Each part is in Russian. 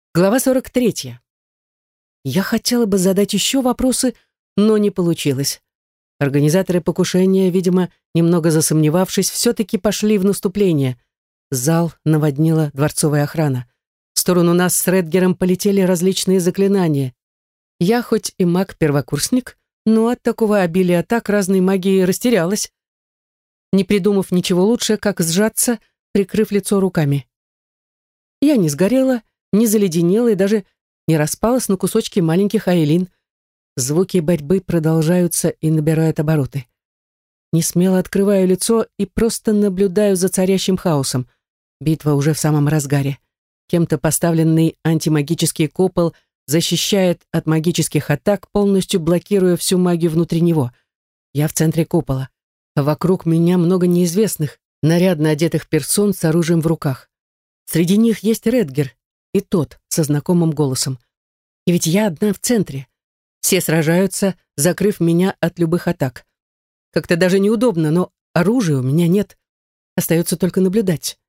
Глава 43. Я хотела бы задать еще вопросы, но не получилось. Организаторы покушения, видимо, немного засомневавшись, все-таки пошли в наступление. Зал наводнила дворцовая охрана. В сторону нас с Редгером полетели различные заклинания. Я хоть и маг-первокурсник, но от такого обилия атак разной магии растерялась, не придумав ничего лучше, как сжаться, прикрыв лицо руками. Я не сгорела, не заледенела и даже не распалась на кусочки маленьких айлин. Звуки борьбы продолжаются и набирают обороты. Несмело открываю лицо и просто наблюдаю за царящим хаосом. Битва уже в самом разгаре. Кем-то поставленный антимагический купол защищает от магических атак, полностью блокируя всю магию внутри него. Я в центре купола, а вокруг меня много неизвестных, нарядно одетых персон с оружием в руках. Среди них есть Редгер и тот со знакомым голосом. И ведь я одна в центре. Все сражаются, закрыв меня от любых атак. Как-то даже неудобно, но оружия у меня нет. Остается только наблюдать.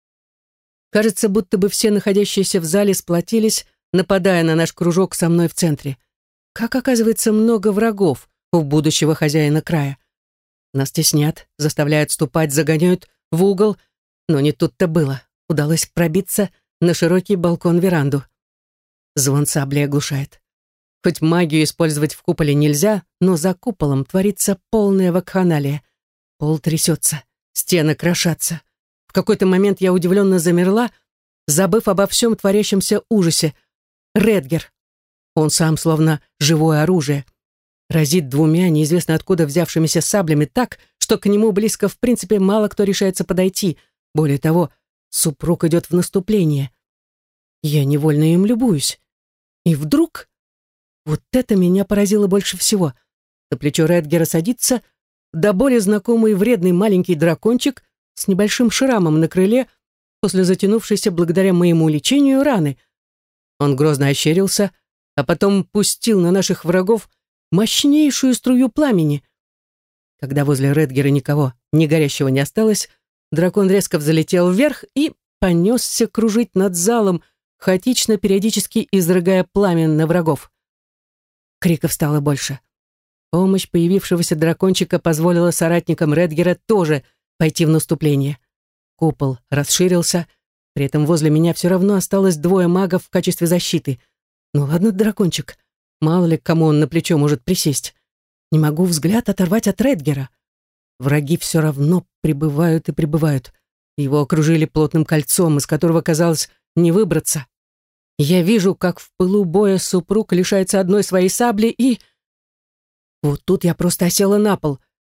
Кажется, будто бы все находящиеся в зале сплотились, нападая на наш кружок со мной в центре. Как оказывается, много врагов у будущего хозяина края. Нас теснят, заставляют ступать, загоняют в угол, но не тут-то было. Удалось пробиться на широкий балкон-веранду. Звон сабли оглушает. Хоть магию использовать в куполе нельзя, но за куполом творится полная вакханалия. Пол трясется, стены крошатся. В какой-то момент я удивленно замерла, забыв обо всем творящемся ужасе. Редгер. Он сам словно живое оружие. Разит двумя неизвестно откуда взявшимися саблями так, что к нему близко в принципе мало кто решается подойти. Более того, супруг идет в наступление. Я невольно им любуюсь. И вдруг... Вот это меня поразило больше всего. На плечо Редгера садится до боли знакомый вредный маленький дракончик с небольшим шрамом на крыле после затянувшейся благодаря моему лечению раны. Он грозно ощерился, а потом пустил на наших врагов мощнейшую струю пламени. Когда возле Редгера никого, ни горящего не осталось, дракон резко взлетел вверх и понесся кружить над залом, хаотично, периодически изрыгая пламя на врагов. Криков стало больше. Помощь появившегося дракончика позволила соратникам Редгера тоже пойти в наступление. Купол расширился, при этом возле меня все равно осталось двое магов в качестве защиты. Ну ладно, дракончик, мало ли к кому он на плечо может присесть. Не могу взгляд оторвать от Редгера. Враги все равно прибывают и прибывают. Его окружили плотным кольцом, из которого, казалось, не выбраться. Я вижу, как в пылу боя супруг лишается одной своей сабли и... Вот тут я просто осела на пол.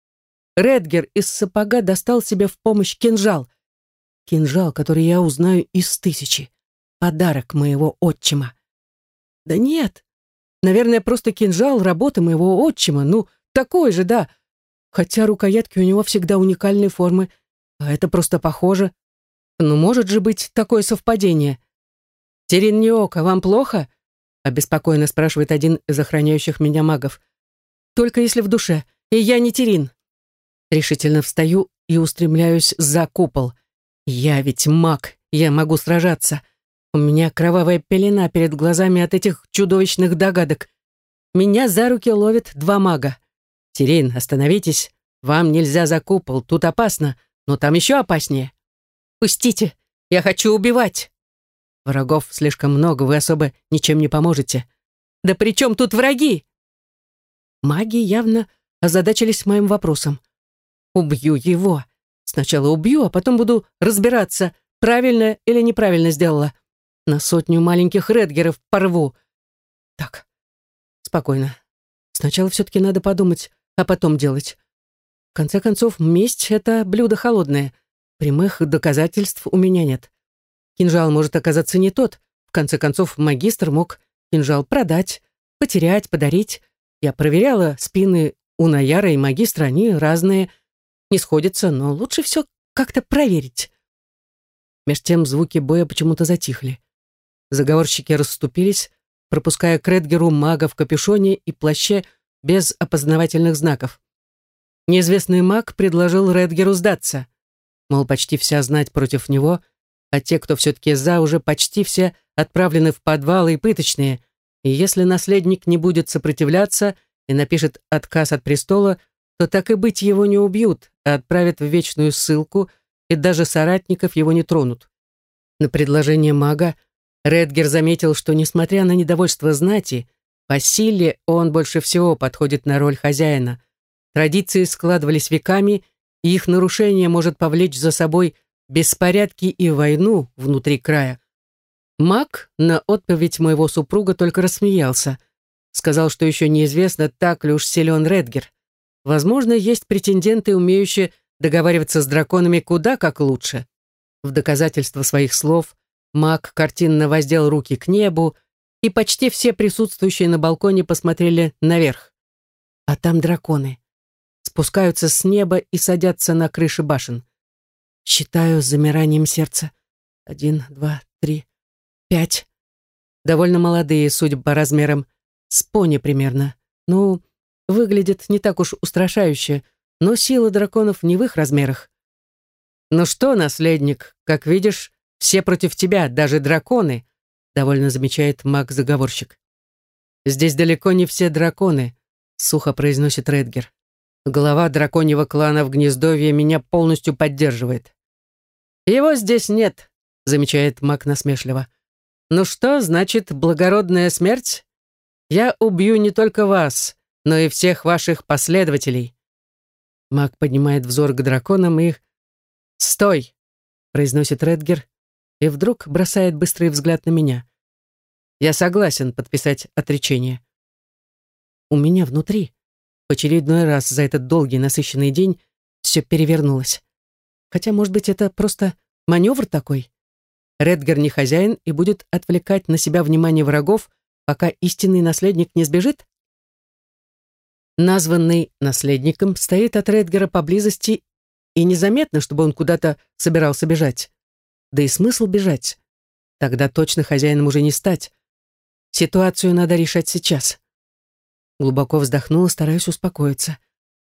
Редгер из сапога достал себе в помощь кинжал. Кинжал, который я узнаю из 1000. Подарок моего отчима. Да нет, наверное, просто кинжал работы моего отчима. Ну, такой же, да. Хотя рукоятки у него всегда уникальной формы. А это просто похоже. Ну, может же быть такое совпадение. «Терин Ниока, вам плохо?» — обеспокоенно спрашивает один из охраняющих меня магов. «Только если в душе, и я не Терин». Решительно встаю и устремляюсь за купол. Я ведь маг, я могу сражаться. У меня кровавая пелена перед глазами от этих чудовищных догадок. Меня за руки ловят два мага. «Терин, остановитесь. Вам нельзя за купол, тут опасно, но там еще опаснее». «Пустите, я хочу убивать». «Врагов слишком много, вы особо ничем не поможете». «Да при чем тут враги?» Маги явно озадачились моим вопросом. «Убью его. Сначала убью, а потом буду разбираться, правильно или неправильно сделала. На 100 маленьких Редгеров порву». Так, спокойно. Сначала все-таки надо подумать, а потом делать. В конце концов, месть — это блюдо холодное. Прямых доказательств у меня нет. Кинжал может оказаться не тот. В конце концов, магистр мог кинжал продать, потерять, подарить. Я проверяла спины у Наяра и магистра, они разные, не сходятся, но лучше все как-то проверить. Меж тем звуки боя почему-то затихли. Заговорщики расступились, пропуская к Редгеру мага в капюшоне и плаще без опознавательных знаков. Неизвестный маг предложил Редгеру сдаться. Мол, почти вся знать против него, а те, кто все-таки за, уже почти все отправлены в подвалы и пыточные, и если наследник не будет сопротивляться и напишет отказ от престола, то так и быть его не убьют, а отправят в вечную ссылку, и даже соратников его не тронут. На предложение мага Редгер заметил, что, несмотря на недовольство знати, по силе он больше всего подходит на роль хозяина. Традиции складывались веками, и их нарушение может повлечь за собой беспорядки и войну внутри края. Маг на отповедь моего супруга только рассмеялся. Сказал, что еще неизвестно, так ли уж силен Редгер. Возможно, есть претенденты, умеющие договариваться с драконами куда как лучше. В доказательство своих слов маг картинно воздел руки к небу, и почти все присутствующие на балконе посмотрели наверх. А там драконы. Спускаются с неба и садятся на крыши башен. Считаю с замиранием сердца. 1, 2, 3, 5. Довольно молодые, судя по размерам, с пони примерно. Ну, выглядит не так уж устрашающе, но сила драконов не в их размерах. «Ну что, наследник, как видишь, все против тебя, даже драконы», довольно замечает маг-заговорщик. «Здесь далеко не все драконы», сухо произносит Редгер. «Глава драконьего клана в Гнездовье меня полностью поддерживает». «Его здесь нет», замечает маг насмешливо. «Ну что, значит, благородная смерть? Я убью не только вас, но и всех ваших последователей». Маг поднимает взор к драконам и... «Стой!» — произносит Редгер и вдруг бросает быстрый взгляд на меня. «Я согласен подписать отречение». У меня внутри в очередной раз за этот долгий насыщенный день все перевернулось. Хотя, может быть, это просто маневр такой? Редгер не хозяин и будет отвлекать на себя внимание врагов, пока истинный наследник не сбежит? Названный наследником стоит от Редгера поблизости, и незаметно, чтобы он куда-то собирался бежать. Да и смысл бежать? Тогда точно хозяином уже не стать. Ситуацию надо решать сейчас. Глубоко вздохнула, стараюсь успокоиться.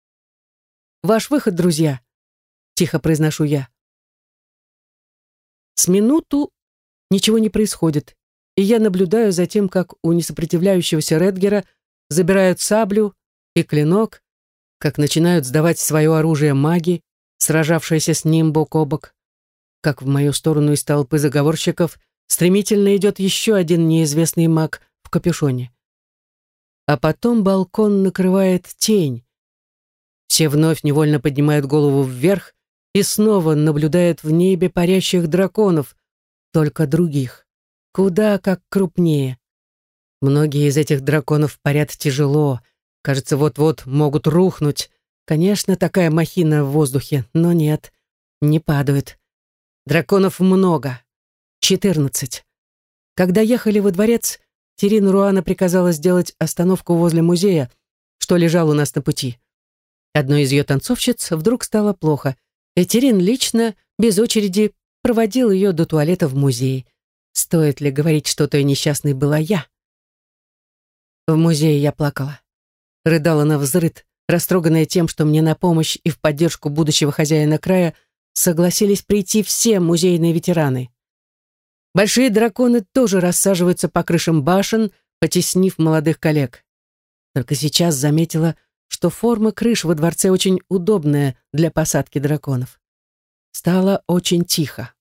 «Ваш выход, друзья!» — тихо произношу я. С минуту ничего не происходит, и я наблюдаю за тем, как у несопротивляющегося Редгера забирают саблю и клинок, как начинают сдавать свое оружие маги, сражавшиеся с ним бок о бок, как в мою сторону из толпы заговорщиков стремительно идет еще один неизвестный маг в капюшоне. А потом балкон накрывает тень. Все вновь невольно поднимают голову вверх и снова наблюдают в небе парящих драконов, только других, куда как крупнее. Многие из этих драконов парят тяжело, кажется, вот-вот могут рухнуть. Конечно, такая махина в воздухе, но нет, не падают. Драконов много. 14. Когда ехали во дворец, Тирин Руана приказала сделать остановку возле музея, что лежал у нас на пути. Одной из ее танцовщиц вдруг стало плохо, и Тирин лично, без очереди, проводил ее до туалета в музее. Стоит ли говорить, что той несчастной была я? В музее я плакала. Рыдала навзрыд, растроганная тем, что мне на помощь и в поддержку будущего хозяина края согласились прийти все музейные ветераны. Большие драконы тоже рассаживаются по крышам башен, потеснив молодых коллег. Только сейчас заметила, что форма крыш во дворце очень удобная для посадки драконов. Стало очень тихо.